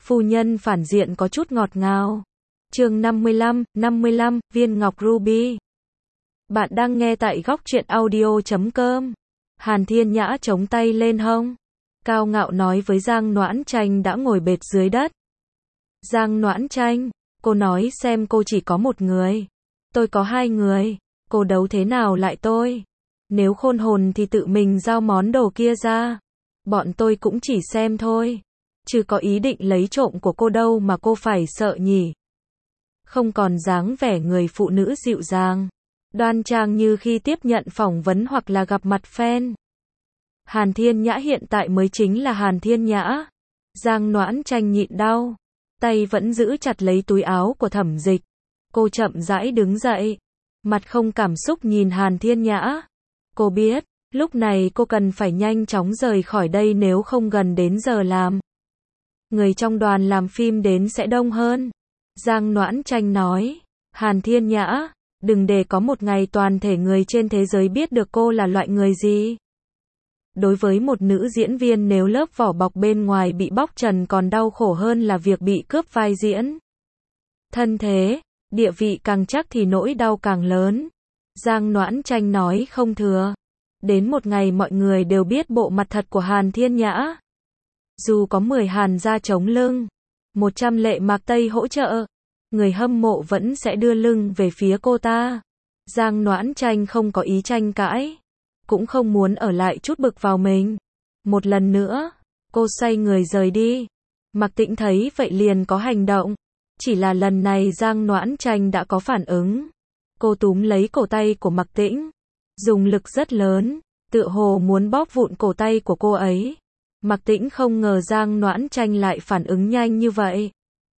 Phu nhân phản diện có chút ngọt ngào. Chương 55, viên ngọc ruby. Bạn đang nghe tại góc truyện audio.com. Hàn Thiên Nhã chống tay lên hông, cao ngạo nói với Giang Noãn Tranh đã ngồi bệt dưới đất. Giang Noãn Tranh, cô nói xem cô chỉ có một người. Tôi có hai người. Cô đấu thế nào lại tôi? Nếu khôn hồn thì tự mình giao món đồ kia ra. Bọn tôi cũng chỉ xem thôi. Chứ có ý định lấy trộm của cô đâu mà cô phải sợ nhỉ. Không còn dáng vẻ người phụ nữ dịu dàng, đoan trang như khi tiếp nhận phỏng vấn hoặc là gặp mặt fan. Hàn Thiên Nhã hiện tại mới chính là Hàn Thiên Nhã. Giang Noãn Tranh nhịn đau, tay vẫn giữ chặt lấy túi áo của Thẩm Dịch. Cô chậm rãi đứng dậy, mặt không cảm xúc nhìn Hàn Thiên Nhã. Cô biết, lúc này cô cần phải nhanh chóng rời khỏi đây nếu không gần đến giờ làm. Người trong đoàn làm phim đến sẽ đông hơn. Giang Noãn Tranh nói, Hàn Thiên Nhã, đừng để có một ngày toàn thể người trên thế giới biết được cô là loại người gì. Đối với một nữ diễn viên, nếu lớp vỏ bọc bên ngoài bị bóc trần còn đau khổ hơn là việc bị cướp vai diễn. Thân thế, địa vị càng chắc thì nỗi đau càng lớn. Giang Noãn Tranh nói không thừa. Đến một ngày mọi người đều biết bộ mặt thật của Hàn Thiên Nhã. Dù có 10 Hàn gia chống lưng, 100 Lệ Mạc Tây hỗ trợ, người hâm mộ vẫn sẽ đưa lưng về phía cô ta. Giang Noãn Tranh không có ý tranh cãi, cũng không muốn ở lại chút bực vào mình. Một lần nữa, cô xoay người rời đi. Mạc Tĩnh thấy vậy liền có hành động. Chỉ là lần này Giang Noãn Tranh đã có phản ứng. Cô túm lấy cổ tay của Mạc Tĩnh, dùng lực rất lớn, tựa hồ muốn bóp vụn cổ tay của cô ấy. Mạc Tĩnh không ngờ Giang Noãn Tranh lại phản ứng nhanh như vậy.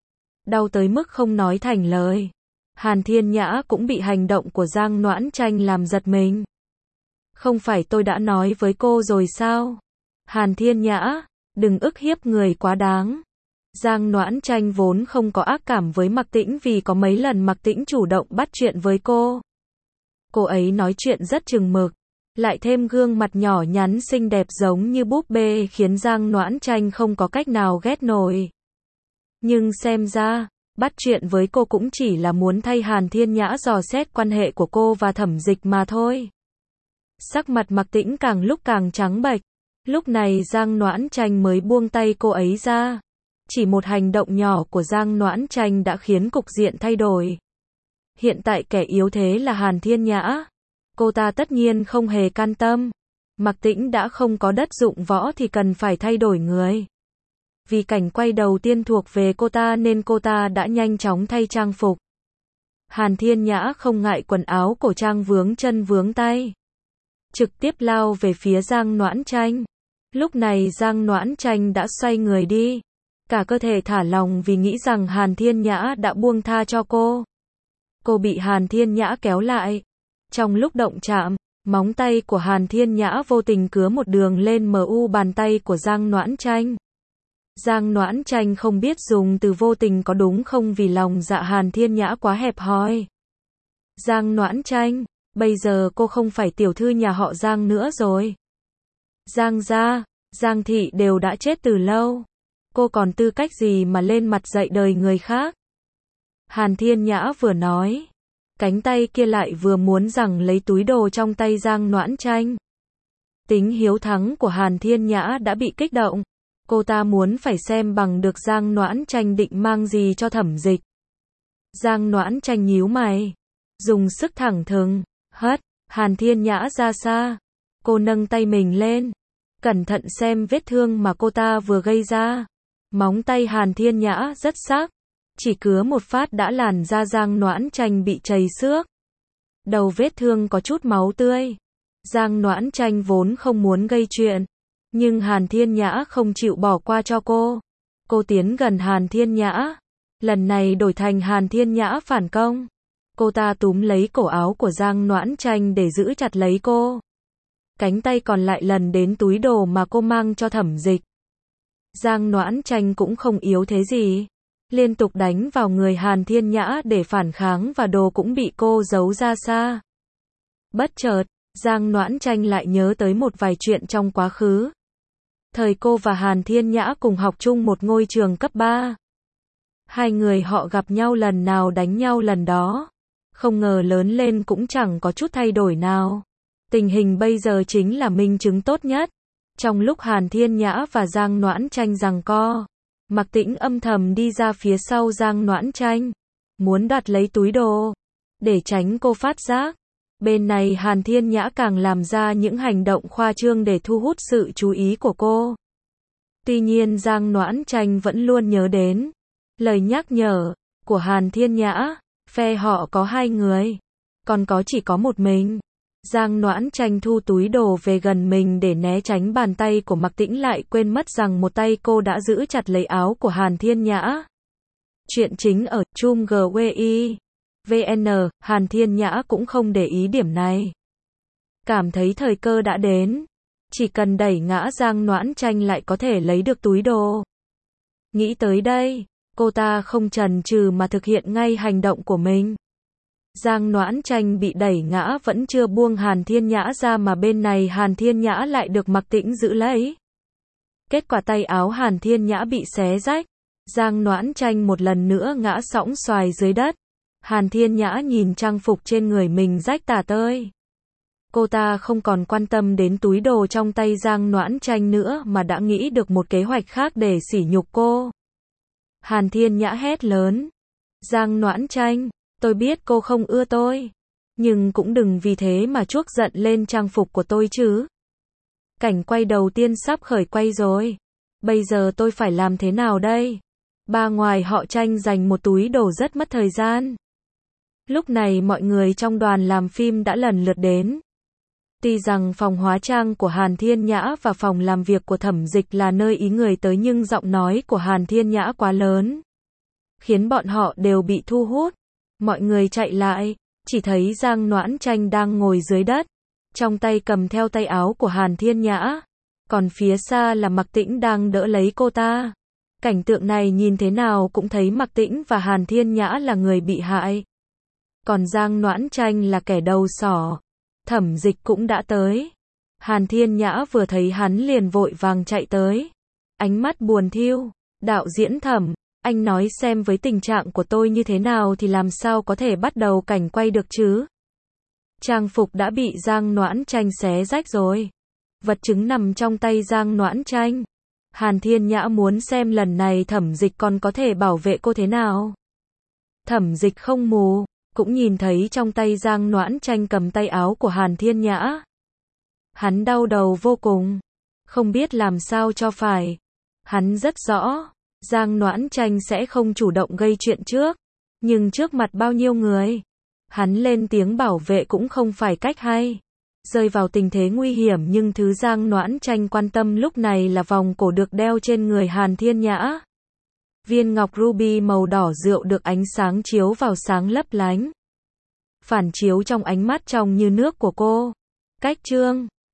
Đau tới mức không nói thành lời. Hàn Thiên Nhã cũng bị hành động của Giang Noãn Tranh làm giật mình. Không phải tôi đã nói với cô rồi sao? Hàn Thiên Nhã, đừng ức hiếp người quá đáng. Giang Noãn Tranh vốn không có ác cảm với Mạc Tĩnh vì có mấy lần Mạc Tĩnh chủ động bắt chuyện với cô. Cô ấy nói chuyện rất chừng mực, lại thêm gương mặt nhỏ nhắn xinh đẹp giống như búp bê khiến Giang Noãn Tranh không có cách nào ghét nổi. Nhưng xem ra, bắt chuyện với cô cũng chỉ là muốn thay Hàn Thiên Nhã dò xét quan hệ của cô và Thẩm Dịch mà thôi. Sắc mặt Mạc Tĩnh càng lúc càng trắng bệch. Lúc này Giang Noãn Tranh mới buông tay cô ấy ra. Chỉ một hành động nhỏ của Giang Noãn Tranh đã khiến cục diện thay đổi. Hiện tại kẻ yếu thế là Hàn Thiên Nhã. Cô ta tất nhiên không hề can tâm. Mạc Tĩnh đã không có đất dụng võ thì cần phải thay đổi người. Vì cảnh quay đầu tiên thuộc về cô ta nên cô ta đã nhanh chóng thay trang phục. Hàn Thiên Nhã không ngại quần áo cổ trang vướng chân vướng tay, trực tiếp lao về phía Giang Noãn Tranh. Lúc này Giang Noãn Tranh đã xoay người đi, cả cơ thể thả lỏng vì nghĩ rằng Hàn Thiên Nhã đã buông tha cho cô. Cô bị Hàn Thiên Nhã kéo lại. Trong lúc động chạm, móng tay của Hàn Thiên Nhã vô tình cứa một đường lên mu bàn tay của Giang Noãn Tranh. Giang Noãn Tranh không biết dùng từ vô tình có đúng không vì lòng dạ Hàn Thiên Nhã quá hẹp hòi. Giang Noãn Tranh, bây giờ cô không phải tiểu thư nhà họ Giang nữa rồi. Giang gia, Giang thị đều đã chết từ lâu. Cô còn tư cách gì mà lên mặt dạy đời người khác? Hàn Thiên Nhã vừa nói, cánh tay kia lại vừa muốn giằng lấy túi đồ trong tay Giang Noãn Tranh. Tính hiếu thắng của Hàn Thiên Nhã đã bị kích động. Cô ta muốn phải xem bằng được Giang Noãn Tranh định mang gì cho Thẩm Dịch. Giang Noãn Tranh nhíu mày, dùng sức thẳng thừng, hất Hàn Thiên Nhã ra xa. Cô nâng tay mình lên, cẩn thận xem vết thương mà cô ta vừa gây ra. Móng tay Hàn Thiên Nhã rất sắc, chỉ cứa một phát đã làn da Giang Noãn Tranh bị trầy xước. Đầu vết thương có chút máu tươi. Giang Noãn Tranh vốn không muốn gây chuyện, nhưng Hàn Thiên Nhã không chịu bỏ qua cho cô. Cô tiến gần Hàn Thiên Nhã. Lần này đổi thành Hàn Thiên Nhã phản công. Cô ta túm lấy cổ áo của Giang Noãn Tranh để giữ chặt lấy cô. Cánh tay còn lại lần đến túi đồ mà cô mang cho Thẩm Dịch. Giang Noãn Tranh cũng không yếu thế gì, liên tục đánh vào người Hàn Thiên Nhã để phản kháng và đồ cũng bị cô giấu ra xa. Bất chợt, Giang Noãn Tranh lại nhớ tới một vài chuyện trong quá khứ. Thời cô và Hàn Thiên Nhã cùng học chung một ngôi trường cấp 3. Hai người họ gặp nhau lần nào đánh nhau lần đó. Không ngờ lớn lên cũng chẳng có chút thay đổi nào. Tình hình bây giờ chính là minh chứng tốt nhất. Trong lúc Hàn Thiên Nhã và Giang Noãn Tranh giằng co, Mạc Tĩnh âm thầm đi ra phía sau Giang Noãn Tranh, muốn đoạt lấy túi đồ, để tránh cô phát giác. Bên này Hàn Thiên Nhã càng làm ra những hành động khoa trương để thu hút sự chú ý của cô. Tuy nhiên Giang Noãn Tranh vẫn luôn nhớ đến lời nhắc nhở của Hàn Thiên Nhã, phe họ có 2 người, còn có chỉ có một mình. Giang Noãn Tranh thu túi đồ về gần mình để né tránh bàn tay của Mạc Tĩnh, lại quên mất rằng một tay cô đã giữ chặt lấy áo của Hàn Thiên Nhã. Chuyện chính ở Chum GWI VN, Hàn Thiên Nhã cũng không để ý điểm này. Cảm thấy thời cơ đã đến, chỉ cần đẩy ngã Giang Noãn Tranh lại có thể lấy được túi đồ. Nghĩ tới đây, cô ta không chần chừ mà thực hiện ngay hành động của mình. Giang Noãn Tranh bị đẩy ngã vẫn chưa buông Hàn Thiên Nhã ra, mà bên này Hàn Thiên Nhã lại được Mạc Tĩnh giữ lấy. Kết quả tay áo Hàn Thiên Nhã bị xé rách. Giang Noãn Tranh một lần nữa ngã sõng xoài dưới đất. Hàn Thiên Nhã nhìn trang phục trên người mình rách tả tơi. Cô ta không còn quan tâm đến túi đồ trong tay Giang Noãn Tranh nữa, mà đã nghĩ được một kế hoạch khác để sỉ nhục cô. Hàn Thiên Nhã hét lớn. Giang Noãn Tranh, tôi biết cô không ưa tôi, nhưng cũng đừng vì thế mà chuốc giận lên trang phục của tôi chứ. Cảnh quay đầu tiên sắp khởi quay rồi. Bây giờ tôi phải làm thế nào đây? Ba ngoài họ tranh giành một túi đồ rất mất thời gian. Lúc này mọi người trong đoàn làm phim đã lần lượt đến. Tuy rằng phòng hóa trang của Hàn Thiên Nhã và phòng làm việc của Thẩm Dịch là nơi ý người tới, nhưng giọng nói của Hàn Thiên Nhã quá lớn, khiến bọn họ đều bị thu hút. Mọi người chạy lại, chỉ thấy Giang Noãn Tranh đang ngồi dưới đất, trong tay cầm theo tay áo của Hàn Thiên Nhã, còn phía xa là Mạc Tĩnh đang đỡ lấy cô ta. Cảnh tượng này nhìn thế nào cũng thấy Mạc Tĩnh và Hàn Thiên Nhã là người bị hại, còn Giang Noãn Tranh là kẻ đầu sỏ. Thẩm Dịch cũng đã tới. Hàn Thiên Nhã vừa thấy hắn liền vội vàng chạy tới, ánh mắt buồn thiu. Đạo diễn Thẩm, anh nói xem với tình trạng của tôi như thế nào thì làm sao có thể bắt đầu cảnh quay được chứ? Trang phục đã bị Giang Noãn Tranh xé rách rồi. Vật chứng nằm trong tay Giang Noãn Tranh. Hàn Thiên Nhã muốn xem lần này Thẩm Dịch còn có thể bảo vệ cô thế nào. Thẩm Dịch không mù, cũng nhìn thấy trong tay Giang Noãn Tranh cầm tay áo của Hàn Thiên Nhã. Hắn đau đầu vô cùng, không biết làm sao cho phải. Hắn rất rõ, Giang Noãn Tranh sẽ không chủ động gây chuyện trước, nhưng trước mặt bao nhiêu người, hắn lên tiếng bảo vệ cũng không phải cách hay. Rơi vào tình thế nguy hiểm, nhưng thứ Giang Noãn Tranh quan tâm lúc này là vòng cổ được đeo trên người Hàn Thiên Nhã. Viên ngọc ruby màu đỏ rượu được ánh sáng chiếu vào sáng lấp lánh, phản chiếu trong ánh mắt trong như nước của cô. Cách chương